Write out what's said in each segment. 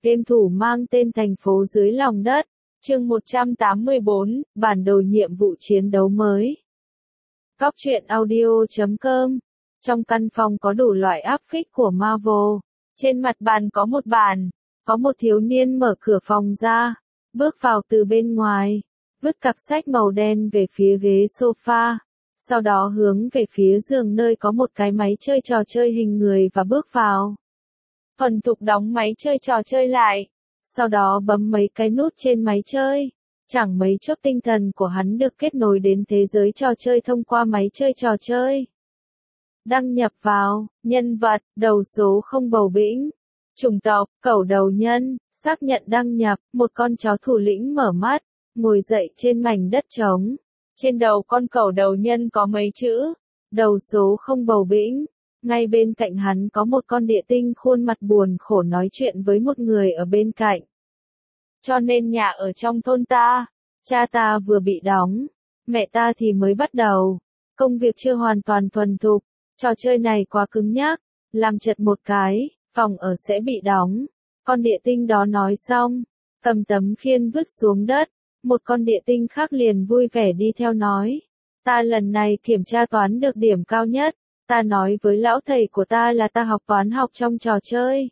Game thủ mang tên thành phố dưới lòng đất. Chương 184, bản đồ nhiệm vụ chiến đấu mới. Cóc truyện audio.com. Trong căn phòng có đủ loại áp phích của Marvel. Trên mặt bàn có một bàn. Có một thiếu niên mở cửa phòng ra. Bước vào từ bên ngoài. Vứt cặp sách màu đen về phía ghế sofa. Sau đó hướng về phía giường nơi có một cái máy chơi trò chơi hình người và bước vào. Thuần thục đóng máy chơi trò chơi lại. Sau đó bấm mấy cái nút trên máy chơi. Chẳng mấy chốc tinh thần của hắn được kết nối đến thế giới trò chơi thông qua máy chơi trò chơi. Đăng nhập vào, nhân vật, đầu số không bầu bĩnh. Chủng tộc, cẩu đầu nhân, xác nhận đăng nhập, một con chó thủ lĩnh mở mắt, ngồi dậy trên mảnh đất trống. Trên đầu con cẩu đầu nhân có mấy chữ, đầu số không bầu bĩnh. Ngay bên cạnh hắn có một con địa tinh khuôn mặt buồn khổ nói chuyện với một người ở bên cạnh. Cho nên nhà ở trong thôn ta, cha ta vừa bị đóng, mẹ ta thì mới bắt đầu. Công việc chưa hoàn toàn thuần thục, trò chơi này quá cứng nhắc, làm chật một cái, phòng ở sẽ bị đóng. Con địa tinh đó nói xong, cầm tấm khiên vứt xuống đất, một con địa tinh khác liền vui vẻ đi theo nói. Ta lần này kiểm tra toán được điểm cao nhất. Ta nói với lão thầy của ta là ta học toán học trong trò chơi.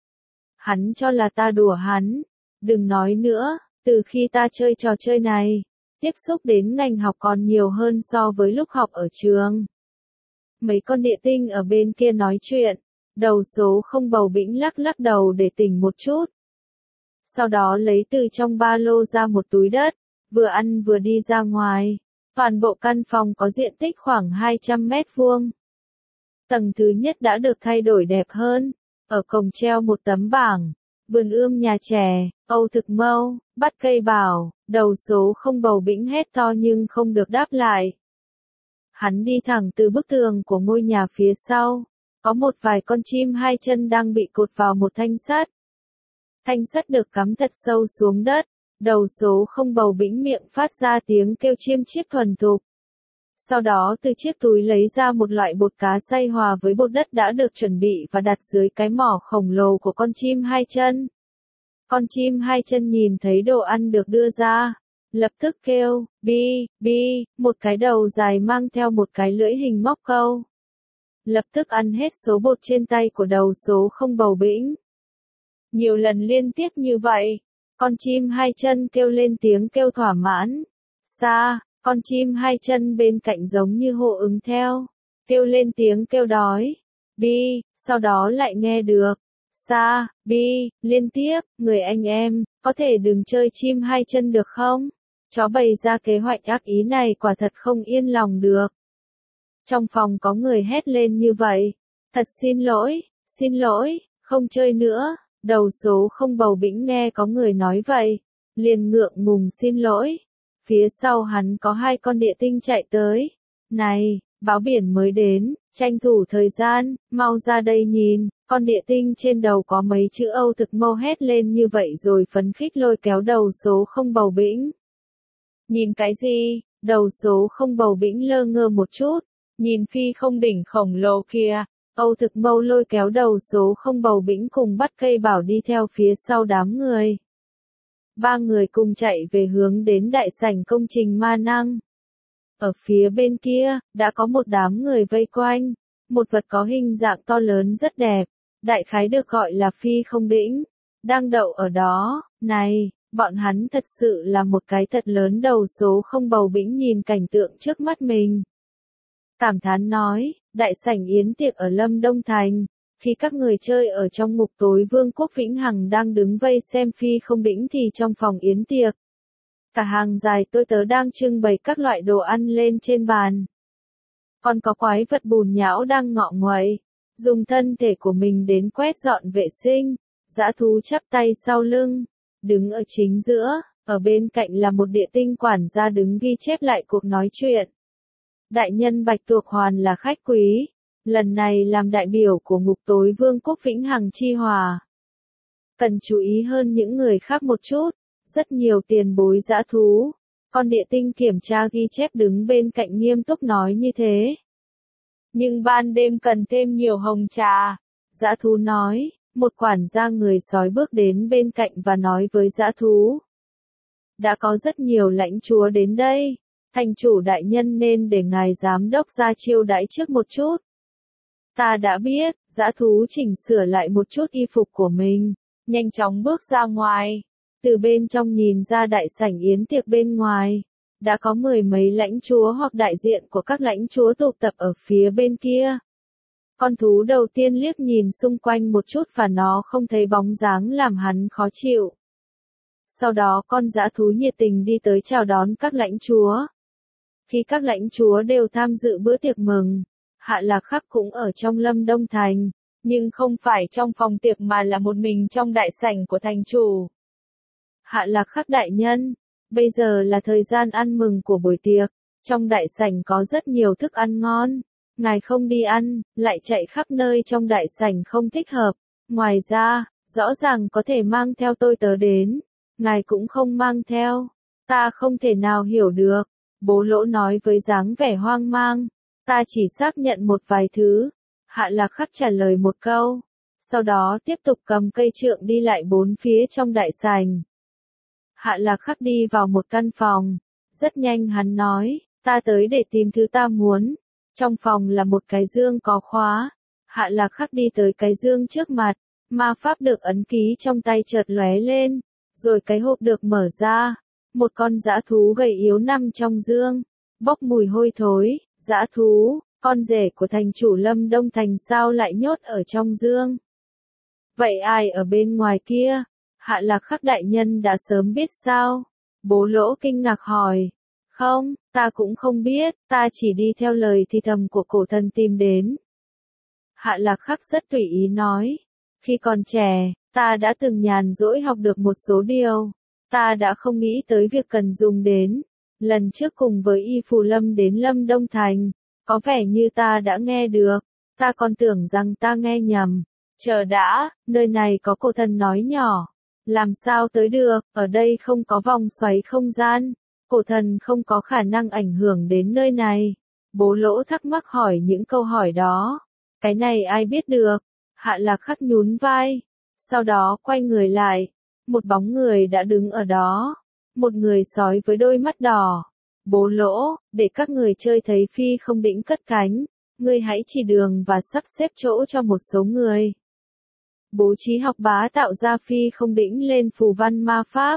Hắn cho là ta đùa hắn. Đừng nói nữa, từ khi ta chơi trò chơi này, tiếp xúc đến ngành học còn nhiều hơn so với lúc học ở trường. Mấy con địa tinh ở bên kia nói chuyện, đầu số không bầu bĩnh lắc lắc đầu để tỉnh một chút. Sau đó lấy từ trong ba lô ra một túi đất, vừa ăn vừa đi ra ngoài. Toàn bộ căn phòng có diện tích khoảng 200 mét vuông. Tầng thứ nhất đã được thay đổi đẹp hơn. Ở cổng treo một tấm bảng. Vườn ươm nhà trẻ, Âu Thực Mâu, bắt cây bảo, đầu số không bầu bĩnh hét to nhưng không được đáp lại. Hắn đi thẳng từ bức tường của ngôi nhà phía sau. Có một vài con chim hai chân đang bị cột vào một thanh sắt. Thanh sắt được cắm thật sâu xuống đất. Đầu số không bầu bĩnh miệng phát ra tiếng kêu chiêm chiếp thuần thục. Sau đó từ chiếc túi lấy ra một loại bột cá xay hòa với bột đất đã được chuẩn bị và đặt dưới cái mỏ khổng lồ của con chim hai chân. Con chim hai chân nhìn thấy đồ ăn được đưa ra, lập tức kêu, bi, bi, một cái đầu dài mang theo một cái lưỡi hình móc câu. Lập tức ăn hết số bột trên tay của đầu số không bầu bĩnh. Nhiều lần liên tiếp như vậy, con chim hai chân kêu lên tiếng kêu thỏa mãn. Xa. Con chim hai chân bên cạnh giống như hô ứng theo, kêu lên tiếng kêu đói, bi, sau đó lại nghe được, sa, bi, liên tiếp, người anh em, có thể đừng chơi chim hai chân được không? Chó bày ra kế hoạch ác ý này quả thật không yên lòng được. Trong phòng có người hét lên như vậy, thật xin lỗi, không chơi nữa, đầu số không bầu bĩnh nghe có người nói vậy, liền ngượng ngùng xin lỗi. Phía sau hắn có hai con địa tinh chạy tới. Này, báo biển mới đến, tranh thủ thời gian, mau ra đây nhìn. Con địa tinh trên đầu có mấy chữ Âu Thực Mâu hét lên như vậy rồi phấn khích lôi kéo đầu số không bầu bĩnh. Nhìn cái gì? Đầu số không bầu bĩnh lơ ngơ một chút. Nhìn phi không đỉnh khổng lồ kia. Âu Thực Mâu lôi kéo đầu số không bầu bĩnh cùng bắt cây bảo đi theo phía sau đám người. Ba người cùng chạy về hướng đến đại sảnh công trình ma năng. Ở phía bên kia, đã có một đám người vây quanh. Một vật có hình dạng to lớn rất đẹp, đại khái được gọi là phi không đỉnh, đang đậu ở đó. Này, bọn hắn thật sự là một cái thật lớn. Đầu số không bầu bĩnh nhìn cảnh tượng trước mắt mình. Cảm thán nói, đại sảnh yến tiệc ở Lâm Đông Thành. Khi các người chơi ở trong ngục tối Vương quốc Vĩnh Hằng đang đứng vây xem phi không đỉnh thì trong phòng yến tiệc. Cả hàng dài tôi tớ đang trưng bày các loại đồ ăn lên trên bàn. Còn có quái vật bùn nhão đang ngọ nguậy, dùng thân thể của mình đến quét dọn vệ sinh. Dã thú chắp tay sau lưng, đứng ở chính giữa, ở bên cạnh là một địa tinh quản gia đứng ghi chép lại cuộc nói chuyện. Đại nhân Bạch Tuộc Hoàn là khách quý. Lần này làm đại biểu của ngục tối Vương quốc Vĩnh Hằng chi hòa. Cần chú ý hơn những người khác một chút, rất nhiều tiền bối dã thú. Con địa tinh kiểm tra ghi chép đứng bên cạnh nghiêm túc nói như thế. Nhưng ban đêm cần thêm nhiều hồng trà. Dã thú nói, Một quản gia người sói bước đến bên cạnh và nói với dã thú. Đã có rất nhiều lãnh chúa đến đây, thành chủ đại nhân nên để ngài giám đốc ra chiêu đãi trước một chút. Ta đã biết, dã thú chỉnh sửa lại một chút y phục của mình, nhanh chóng bước ra ngoài. Từ bên trong nhìn ra đại sảnh yến tiệc bên ngoài, đã có mười mấy lãnh chúa hoặc đại diện của các lãnh chúa tụ tập ở phía bên kia. Con thú đầu tiên liếc nhìn xung quanh một chút và nó không thấy bóng dáng làm hắn khó chịu. Sau đó con dã thú nhiệt tình đi tới chào đón các lãnh chúa. Khi các lãnh chúa đều tham dự bữa tiệc mừng, Hạ Lạc Khắc cũng ở trong Lâm Đông Thành, nhưng không phải trong phòng tiệc mà là một mình trong đại sảnh của thành chủ. Hạ Lạc Khắc đại nhân, bây giờ là thời gian ăn mừng của buổi tiệc, trong đại sảnh có rất nhiều thức ăn ngon. Ngài không đi ăn, lại chạy khắp nơi trong đại sảnh không thích hợp. Ngoài ra, rõ ràng có thể mang theo tôi tớ đến. Ngài cũng không mang theo. Ta không thể nào hiểu được. Bố Lỗ nói với dáng vẻ hoang mang. Ta chỉ xác nhận một vài thứ. Hạ Lạc Khắc trả lời một câu. Sau đó tiếp tục cầm cây trượng đi lại bốn phía trong đại sảnh. Hạ Lạc Khắc đi vào một căn phòng. Rất nhanh hắn nói, ta tới để tìm thứ ta muốn. Trong phòng là một cái dương có khóa. Hạ Lạc Khắc đi tới cái dương trước mặt. Ma pháp được ấn ký trong tay chợt lóe lên. Rồi cái hộp được mở ra. Một con dã thú gầy yếu nằm trong dương. Bốc mùi hôi thối. Dã thú, con rể của thành chủ Lâm Đông Thành sao lại nhốt ở trong dương? Vậy ai ở bên ngoài kia? Hạ Lạc Khắc đại nhân đã sớm biết sao? Bố Lỗ kinh ngạc hỏi. Không, ta cũng không biết, ta chỉ đi theo lời thì thầm của cổ thần tìm đến. Hạ Lạc Khắc rất tùy ý nói. Khi còn trẻ, ta đã từng nhàn rỗi học được một số điều. Ta đã không nghĩ tới việc cần dùng đến. Lần trước cùng với Y Phù Lâm đến Lâm Đông Thành, có vẻ như ta đã nghe được. Ta còn tưởng rằng ta nghe nhầm. Chờ đã, nơi này có cổ thần nói nhỏ. Làm sao tới được, ở đây không có vòng xoáy không gian. Cổ thần không có khả năng ảnh hưởng đến nơi này. Bố Lỗ thắc mắc hỏi những câu hỏi đó. Cái này ai biết được? Hạ Lạc Khắc nhún vai. Sau đó quay người lại. Một bóng người đã đứng ở đó. Một người sói với đôi mắt đỏ. Bố Lỗ, để các người chơi thấy phi không đĩnh cất cánh. Ngươi hãy chỉ đường và sắp xếp chỗ cho một số người. Bố trí học bá tạo ra phi không đĩnh lên phù văn ma pháp.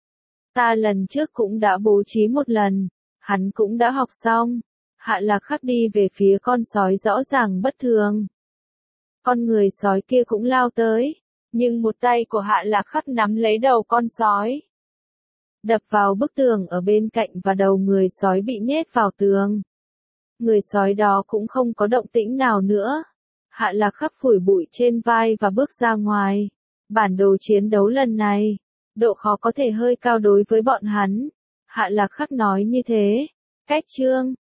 Ta lần trước cũng đã bố trí một lần, hắn cũng đã học xong. Hạ Lạc Khắc đi về phía con sói rõ ràng bất thường. Con người sói kia cũng lao tới, nhưng một tay của Hạ Lạc Khắc nắm lấy đầu con sói. Đập vào bức tường ở bên cạnh và đầu người sói bị nhét vào tường. Người sói đó cũng không có động tĩnh nào nữa. Hạ Lạc Khắc phủi bụi trên vai và bước ra ngoài. Bản đồ chiến đấu lần này, độ khó có thể hơi cao đối với bọn hắn. Hạ Lạc Khắc nói như thế. Cách chương